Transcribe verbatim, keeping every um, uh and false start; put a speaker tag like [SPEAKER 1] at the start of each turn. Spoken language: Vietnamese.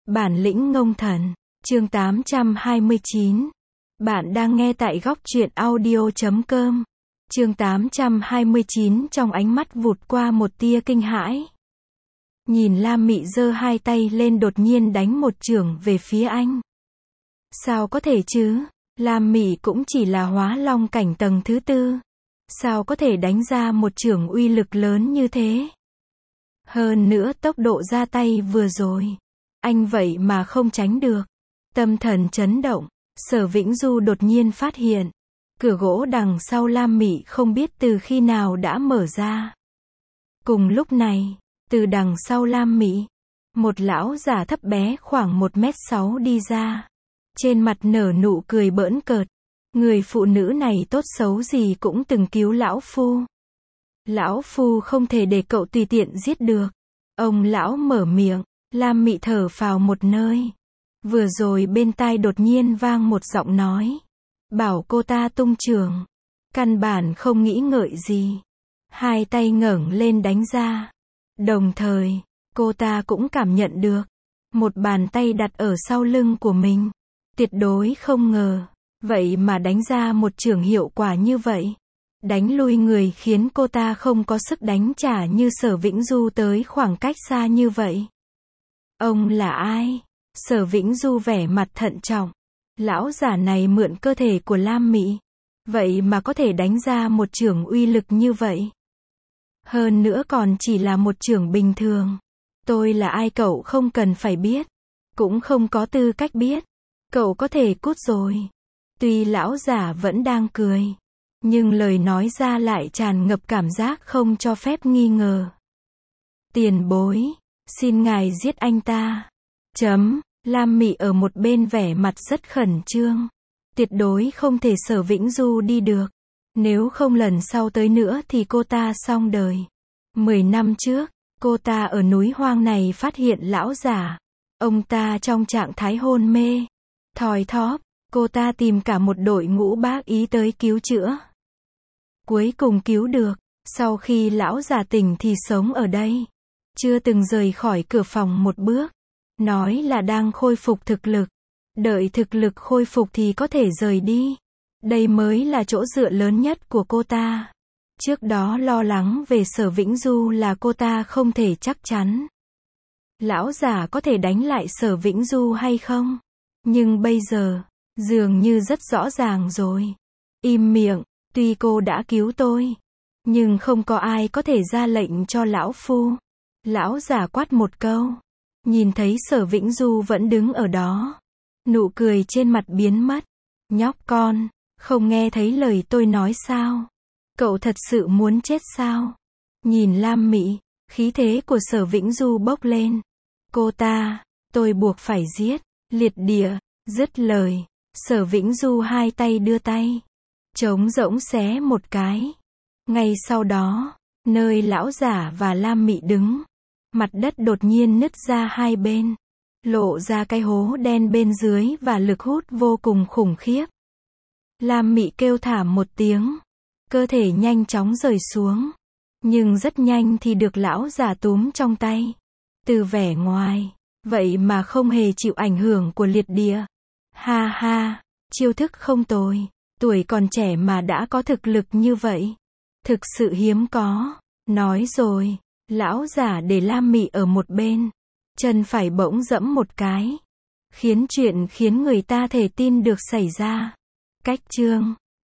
[SPEAKER 1] Bản lĩnh ngông thần. Chương tám trăm hai mươi chín. Bạn đang nghe tại góc truyện audio chấm com. Chương tám trăm hai mươi chín trong ánh mắt vụt qua một tia kinh hãi. Nhìn Lam Mị giơ hai tay lên đột nhiên đánh một chưởng về phía anh. Sao có thể chứ? Lam Mị cũng chỉ là hóa long cảnh tầng thứ tư. Sao có thể đánh ra một chưởng uy lực lớn như thế? Hơn nữa tốc độ ra tay vừa rồi. Anh vậy mà không tránh được. Tâm thần chấn động. Sở Vĩnh Du đột nhiên phát hiện. Cửa gỗ đằng sau Lam Mị không biết từ khi nào đã mở ra. Cùng lúc này, từ đằng sau Lam Mị, một lão già thấp bé khoảng một mét sáu đi ra. Trên mặt nở nụ cười bỡn cợt. Người phụ nữ này tốt xấu gì cũng từng cứu lão phu. Lão phu không thể để cậu tùy tiện giết được. Ông lão mở miệng, Lam Mị thở phào một nơi. Vừa rồi bên tai đột nhiên vang một giọng nói. Bảo cô ta tung chưởng. Căn bản không nghĩ ngợi gì. Hai tay ngẩng lên đánh ra. Đồng thời, cô ta cũng cảm nhận được. Một bàn tay đặt ở sau lưng của mình. Tuyệt đối không ngờ. Vậy mà đánh ra một chưởng hiệu quả như vậy. Đánh lui người khiến cô ta không có sức đánh trả như Sở Vĩnh Du tới khoảng cách xa như vậy. Ông là ai? Sở Vĩnh Du vẻ mặt thận trọng. Lão giả này mượn cơ thể của Lam Mị. Vậy mà có thể đánh ra một chưởng uy lực như vậy. Hơn nữa còn chỉ là một chưởng bình thường. Tôi là ai cậu không cần phải biết. Cũng không có tư cách biết. Cậu có thể cút rồi. Tuy lão giả vẫn đang cười. Nhưng lời nói ra lại tràn ngập cảm giác không cho phép nghi ngờ. Tiền bối. Xin ngài giết anh ta. Chấm. Lam Mị ở một bên vẻ mặt rất khẩn trương. Tuyệt đối không thể Sở Vĩnh Du đi được. Nếu không lần sau tới nữa thì cô ta xong đời. Mười năm trước, cô ta ở núi hoang này phát hiện lão giả. Ông ta trong trạng thái hôn mê. Thoi thóp, cô ta tìm cả một đội ngũ bác ý tới cứu chữa. Cuối cùng cứu được. Sau khi lão giả tỉnh thì sống ở đây. Chưa từng rời khỏi cửa phòng một bước. Nói là đang khôi phục thực lực. Đợi thực lực khôi phục thì có thể rời đi. Đây mới là chỗ dựa lớn nhất của cô ta. Trước đó lo lắng về Sở Vĩnh Du là cô ta không thể chắc chắn. Lão giả có thể đánh lại Sở Vĩnh Du hay không? Nhưng bây giờ, dường như rất rõ ràng rồi. Im miệng, tuy cô đã cứu tôi. Nhưng không có ai có thể ra lệnh cho lão phu. Lão giả quát một câu. Nhìn thấy Sở Vĩnh Du vẫn đứng ở đó. Nụ cười trên mặt biến mất. Nhóc con, không nghe thấy lời tôi nói sao? Cậu thật sự muốn chết sao? Nhìn Lam Mị, khí thế của Sở Vĩnh Du bốc lên. Cô ta, tôi buộc phải giết. Liệt địa, dứt lời. Sở Vĩnh Du hai tay đưa tay. Trống rỗng xé một cái. Ngay sau đó, nơi lão giả và Lam Mị đứng. Mặt đất đột nhiên nứt ra hai bên. Lộ ra cái hố đen bên dưới và lực hút vô cùng khủng khiếp. Lam Mị kêu thảm một tiếng. Cơ thể nhanh chóng rời xuống. Nhưng rất nhanh thì được lão giả túm trong tay. Từ vẻ ngoài, vậy mà không hề chịu ảnh hưởng của liệt địa. Ha ha, chiêu thức không tồi. Tuổi còn trẻ mà đã có thực lực như vậy. Thực sự hiếm có. Nói rồi. Lão giả để Lam Mị ở một bên. Chân phải bỗng dẫm một cái. Khiến chuyện khiến người ta thể tin được xảy ra. Cách chương